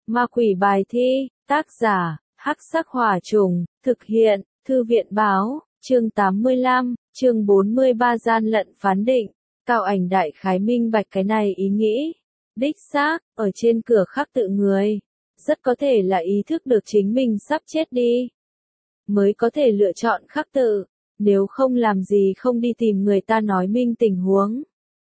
Ma quỷ bài thi, tác giả, Hắc Sắc Hỏa Trùng, thực hiện, Thư viện báo, chương 85, chương 43 gian lận phán định. Cao Ảnh đại khái minh bạch cái này ý nghĩ. Đích xác, ở trên cửa khắc tự người, rất có thể là ý thức được chính mình sắp chết đi, mới có thể lựa chọn khắc tự, nếu không làm gì không đi tìm người ta nói minh tình huống.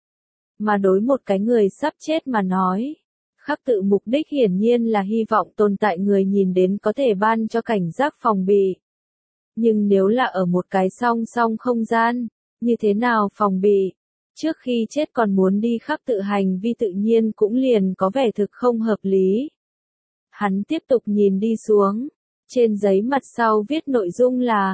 Mà đối một cái người sắp chết mà nói, khắc tự mục đích hiển nhiên là hy vọng tồn tại người nhìn đến có thể ban cho cảnh giác phòng bị. Nhưng nếu là ở một cái song song không gian, như thế nào phòng bị? Trước khi chết còn muốn đi khắc tự hành vi tự nhiên cũng liền có vẻ thực không hợp lý. Hắn tiếp tục nhìn đi xuống. Trên giấy mặt sau viết nội dung là,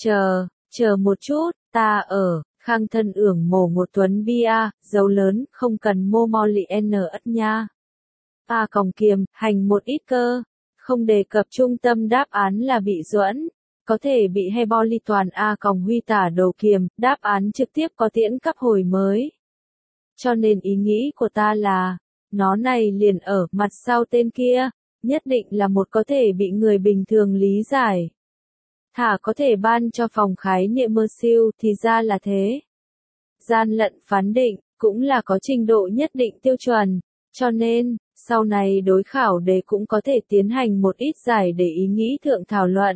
chờ một chút, ta ở, khang thân ưởng mổ một tuấn bia, dấu lớn, không cần mô mo lị n ất nha. Ta còng kiềm, hành một ít cơ, không đề cập trung tâm đáp án là bị duẫn, có thể bị hay bo ly toàn a còng huy tả đầu kiềm, đáp án trực tiếp có tiễn cấp hồi mới. Cho nên ý nghĩ của ta là, nó này liền ở mặt sau tên kia, nhất định là một có thể bị người bình thường lý giải. Thả có thể ban cho phòng khái niệm mơ siêu thì ra là thế. Gian lận phán định, cũng là có trình độ nhất định tiêu chuẩn, cho nên, sau này đối khảo đề cũng có thể tiến hành một ít giải để ý nghĩ thượng thảo luận.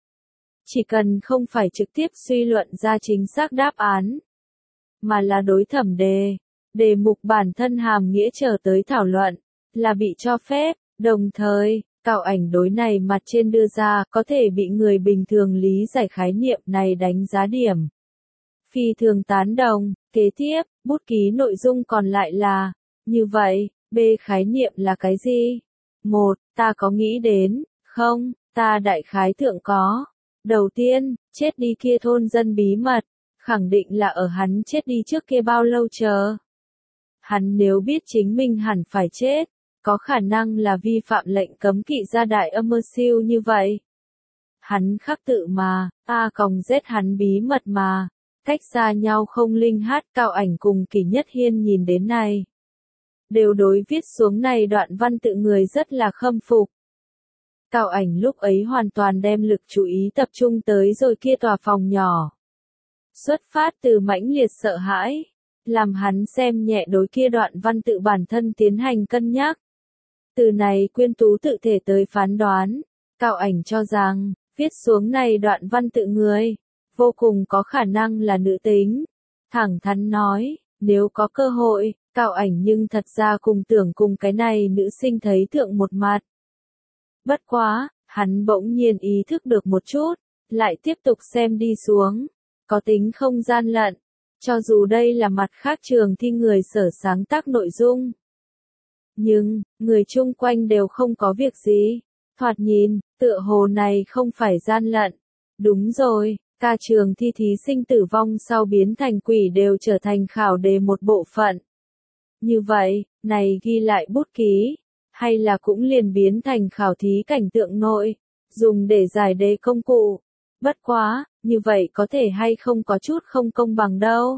Chỉ cần không phải trực tiếp suy luận ra chính xác đáp án, mà là đối thẩm đề mục bản thân hàm nghĩa trở tới thảo luận, là bị cho phép, đồng thời, Cao Ảnh đối này mặt trên đưa ra có thể bị người bình thường lý giải khái niệm này đánh giá điểm. Phi thường tán đồng, kế tiếp, bút ký nội dung còn lại là, như vậy, B khái niệm là cái gì? 1. Ta có nghĩ đến, không, ta đại khái thượng có. Đầu tiên, chết đi kia thôn dân bí mật, khẳng định là ở hắn chết đi trước kia bao lâu chờ. Hắn nếu biết chính mình hẳn phải chết, có khả năng là vi phạm lệnh cấm kỵ gia đại âm mơ siêu như vậy. Hắn khắc tự mà, A còng Z hắn bí mật mà, cách xa nhau không linh hát. Cao Ảnh cùng Kỷ Nhất Hiên nhìn đến này, đều đối viết xuống này đoạn văn tự người rất là khâm phục. Cao Ảnh lúc ấy hoàn toàn đem lực chú ý tập trung tới rồi kia tòa phòng nhỏ. Xuất phát từ mãnh liệt sợ hãi, làm hắn xem nhẹ đối kia đoạn văn tự bản thân tiến hành cân nhắc. Từ này Quyên Tú tự thể tới phán đoán, Cao Ảnh cho rằng, viết xuống này đoạn văn tự người, vô cùng có khả năng là nữ tính. Thẳng thắn nói, nếu có cơ hội, Cao Ảnh nhưng thật ra cùng tưởng cùng cái này nữ sinh thấy thượng một mặt. Bất quá, hắn bỗng nhiên ý thức được một chút, lại tiếp tục xem đi xuống, có tính không gian lận, cho dù đây là mặt khác trường thi người sở sáng tác nội dung. Nhưng, người chung quanh đều không có việc gì, thoạt nhìn, tựa hồ này không phải gian lận. Đúng rồi, ca trường thi thí sinh tử vong sau biến thành quỷ đều trở thành khảo đề một bộ phận. Như vậy, này ghi lại bút ký, hay là cũng liền biến thành khảo thí cảnh tượng nội, dùng để giải đề công cụ. Bất quá, như vậy có thể hay không có chút không công bằng đâu.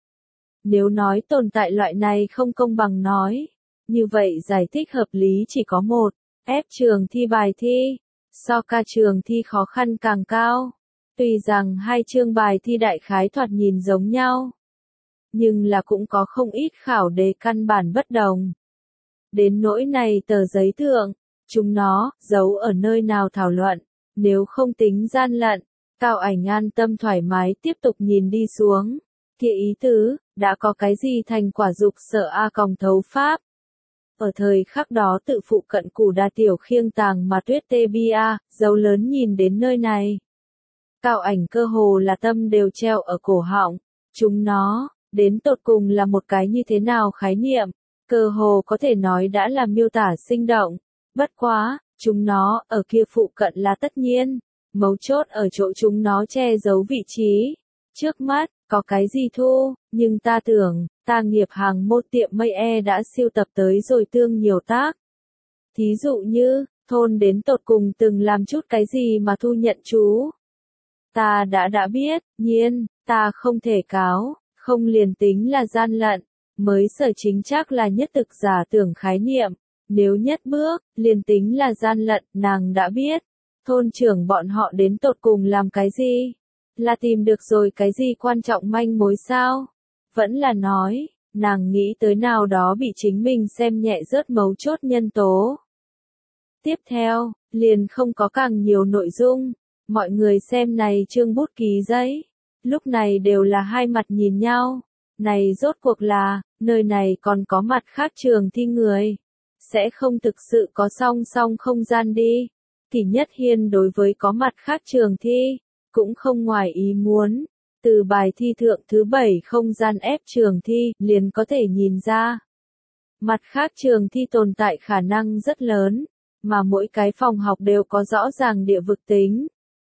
Nếu nói tồn tại loại này không công bằng nói, như vậy giải thích hợp lý chỉ có một, ép trường thi bài thi, so ca trường thi khó khăn càng cao. Tuy rằng hai chương bài thi đại khái thoạt nhìn giống nhau, nhưng là cũng có không ít khảo đề căn bản bất đồng. Đến nỗi này tờ giấy thượng, chúng nó giấu ở nơi nào thảo luận, nếu không tính gian lận. Cao Ảnh an tâm thoải mái tiếp tục nhìn đi xuống. Kia ý tứ, đã có cái gì thành quả dục sợ A còng thấu pháp. Ở thời khắc đó tự phụ cận củ đa tiểu khiêng tàng mà tuyết tê bia, dấu lớn nhìn đến nơi này. Cao Ảnh cơ hồ là tâm đều treo ở cổ họng. Chúng nó, đến tột cùng là một cái như thế nào khái niệm, cơ hồ có thể nói đã là miêu tả sinh động. Bất quá, chúng nó ở kia phụ cận là tất nhiên. Mấu chốt ở chỗ chúng nó che giấu vị trí. Trước mắt, có cái gì thu, nhưng ta tưởng, ta nghiệp hàng một tiệm mây đã siêu tập tới rồi tương nhiều tác. Thí dụ như, thôn đến tột cùng từng làm chút cái gì mà thu nhận chú. Ta đã biết, nhiên, ta không thể cáo, không liền tính là gian lận, mới sở chính chắc là nhất thực giả tưởng khái niệm, Nếu nhất bước, liền tính là gian lận, nàng đã biết. Thôn trưởng bọn họ đến tột cùng làm cái gì? Là tìm được rồi cái gì quan trọng manh mối sao? Vẫn là nói, nàng nghĩ tới nào đó bị chính mình xem nhẹ rớt mấu chốt nhân tố. Tiếp theo, liền không có càng nhiều nội dung. Mọi người xem này chương bút ký giấy. Lúc này đều là hai mặt nhìn nhau. Này rốt cuộc là, nơi này còn có mặt khác trường thi người. Sẽ không thực sự có song song không gian đi. Kỷ Nhất Hiên đối với có mặt khác trường thi, cũng không ngoài ý muốn. Từ bài thi thượng thứ 7 không gian ép trường thi, liền có thể nhìn ra. Mặt khác trường thi tồn tại khả năng rất lớn, mà mỗi cái phòng học đều có rõ ràng địa vực tính.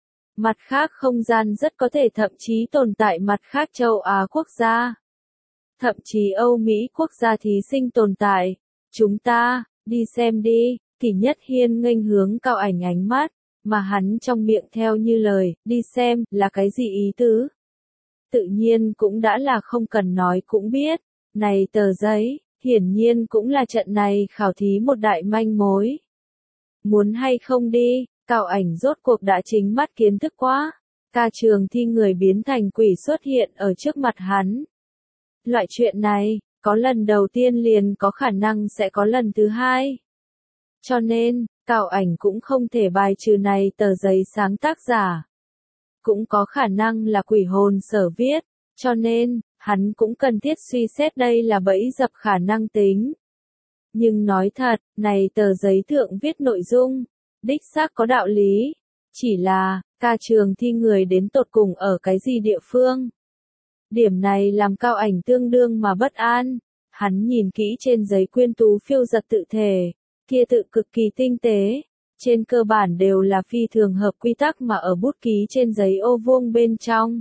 Mặt khác không gian rất có thể thậm chí tồn tại mặt khác châu Á quốc gia. Thậm chí Âu Mỹ quốc gia thí sinh tồn tại. Chúng ta, đi xem đi, Kỷ Nhất Hiên nghênh hướng Cao Ảnh ánh mắt, mà hắn trong miệng theo như lời, đi xem, là cái gì ý tứ. Tự nhiên cũng đã là không cần nói cũng biết, này tờ giấy, hiển nhiên cũng là trận này khảo thí một đại manh mối. Muốn hay không đi, Cao Ảnh rốt cuộc đã chính mắt kiến thức quá, ca trường thi người biến thành quỷ xuất hiện ở trước mặt hắn. Loại chuyện này, có lần đầu tiên liền có khả năng sẽ có lần thứ hai. Cho nên, Cao Ảnh cũng không thể bài trừ này tờ giấy sáng tác giả. Cũng có khả năng là quỷ hồn sở viết, cho nên, hắn cũng cần thiết suy xét đây là bẫy dập khả năng tính. Nhưng nói thật, này tờ giấy thượng viết nội dung, đích xác có đạo lý. Chỉ là, ca trường thi người đến tột cùng ở cái gì địa phương. Điểm này làm Cao Ảnh tương đương mà bất an. Hắn nhìn kỹ trên giấy quyên tú phiêu giật tự thể, kia tự cực kỳ tinh tế. Trên cơ bản đều là phi thường hợp quy tắc mà ở bút ký trên giấy ô vuông bên trong.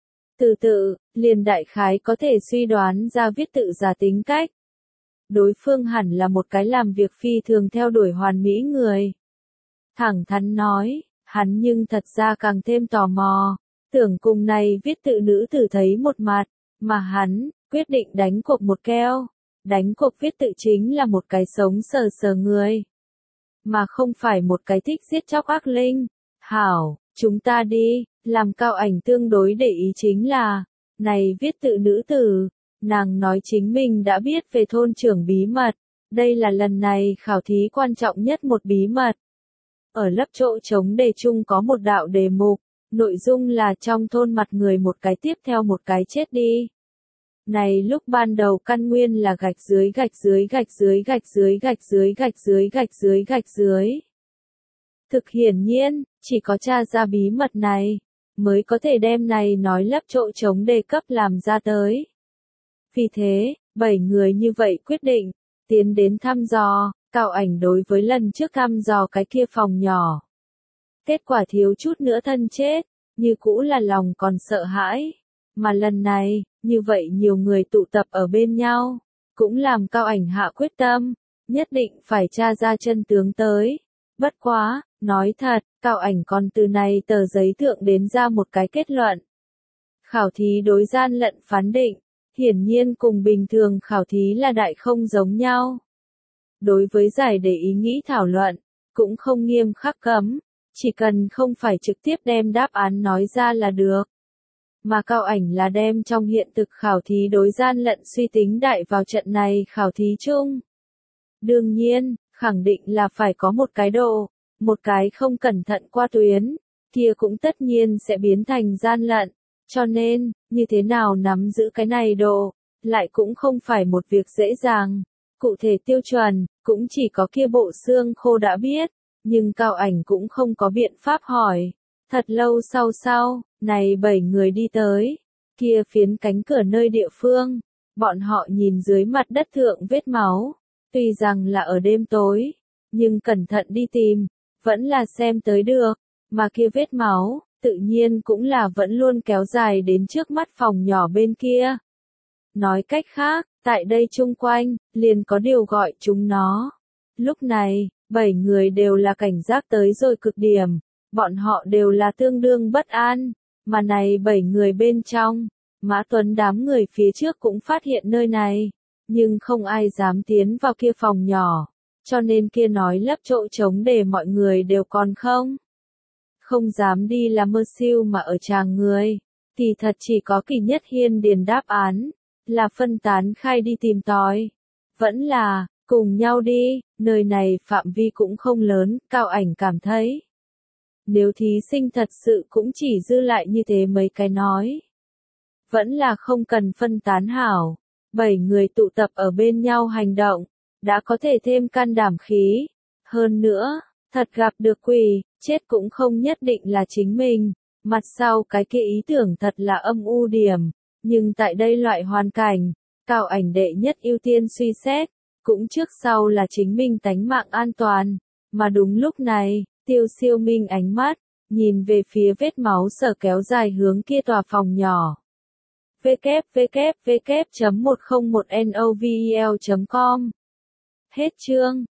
Từ tự, liền đại khái có thể suy đoán ra viết tự giả tính cách. Đối phương hẳn là một cái làm việc phi thường theo đuổi hoàn mỹ người. Thẳng thắn nói, hắn nhưng thật ra càng thêm tò mò, tưởng cùng này viết tự nữ tử thấy một mặt, mà hắn, quyết định đánh cuộc một keo. Đánh cuộc viết tự chính là một cái sống sờ sờ người. Mà không phải một cái thích giết chóc ác linh. Hảo, chúng ta đi, làm Cao Ảnh tương đối để ý chính là, này viết tự nữ tử, nàng nói chính mình đã biết về thôn trưởng bí mật, đây là lần này khảo thí quan trọng nhất một bí mật. Ở lớp chỗ trống đề chung có một đạo đề mục, nội dung là trong thôn mặt người một cái tiếp theo một cái chết đi. Này lúc ban đầu căn nguyên là gạch dưới gạch dưới gạch dưới gạch dưới gạch dưới gạch dưới gạch dưới gạch dưới. Thực hiển nhiên, chỉ có tra ra bí mật này, mới có thể đem này nói lấp chỗ trống đề cấp làm ra tới. Vì thế, 7 người như vậy quyết định, tiến đến thăm dò, Cao Ảnh đối với lần trước thăm dò cái kia phòng nhỏ. Kết quả thiếu chút nữa thân chết, như cũ là lòng còn sợ hãi. Mà lần này, như vậy nhiều người tụ tập ở bên nhau, cũng làm Cao Ảnh hạ quyết tâm, nhất định phải tra ra chân tướng tới. Bất quá, nói thật, Cao Ảnh còn từ này tờ giấy thượng đến ra một cái kết luận. Khảo thí đối gian lận phán định, hiển nhiên cùng bình thường khảo thí là đại không giống nhau. Đối với giải để ý nghĩ thảo luận, cũng không nghiêm khắc cấm, chỉ cần không phải trực tiếp đem đáp án nói ra là được. Mà Cao Ảnh là đem trong hiện thực khảo thí đối gian lận suy tính đại vào trận này khảo thí chung. Đương nhiên, khẳng định là phải có một cái độ, một cái không cẩn thận qua tuyến, kia cũng tất nhiên sẽ biến thành gian lận. Cho nên, như thế nào nắm giữ cái này độ, lại cũng không phải một việc dễ dàng. Cụ thể tiêu chuẩn, cũng chỉ có kia bộ xương khô đã biết, nhưng Cao Ảnh cũng không có biện pháp hỏi. Thật lâu sau, này 7 người đi tới, kia phiến cánh cửa nơi địa phương, bọn họ nhìn dưới mặt đất thượng vết máu, tuy rằng là ở đêm tối, nhưng cẩn thận đi tìm, vẫn là xem tới được, mà kia vết máu, tự nhiên cũng là vẫn luôn kéo dài đến trước mắt phòng nhỏ bên kia. Nói cách khác, tại đây chung quanh, liền có điều gọi chúng nó. Lúc này, 7 người đều là cảnh giác tới rồi cực điểm, bọn họ đều là tương đương bất an, mà này 7 người bên trong, Mã Tuấn đám người phía trước cũng phát hiện nơi này, nhưng không ai dám tiến vào kia phòng nhỏ, cho nên kia nói lấp chỗ trống để mọi người đều còn không dám đi là mơ siêu mà ở tràng người, thì thật chỉ có Kỳ Nhất Hiên điền đáp án, là phân tán khai đi tìm tòi. Vẫn là, cùng nhau đi, nơi này phạm vi cũng không lớn, Cao Ảnh cảm thấy. Nếu thí sinh thật sự cũng chỉ dư lại như thế mấy cái nói. Vẫn là không cần phân tán hảo. 7 người tụ tập ở bên nhau hành động, đã có thể thêm can đảm khí. Hơn nữa, thật gặp được quỷ, chết cũng không nhất định là chính mình. Mặt sau cái kia ý tưởng thật là âm u điểm. Nhưng tại đây loại hoàn cảnh, Cao Ảnh đệ nhất ưu tiên suy xét, cũng trước sau là chính mình tánh mạng an toàn. Mà đúng lúc này, Tiêu Siêu Minh ánh mắt, nhìn về phía vết máu sở kéo dài hướng kia tòa phòng nhỏ. www.101novel.com Hết chương.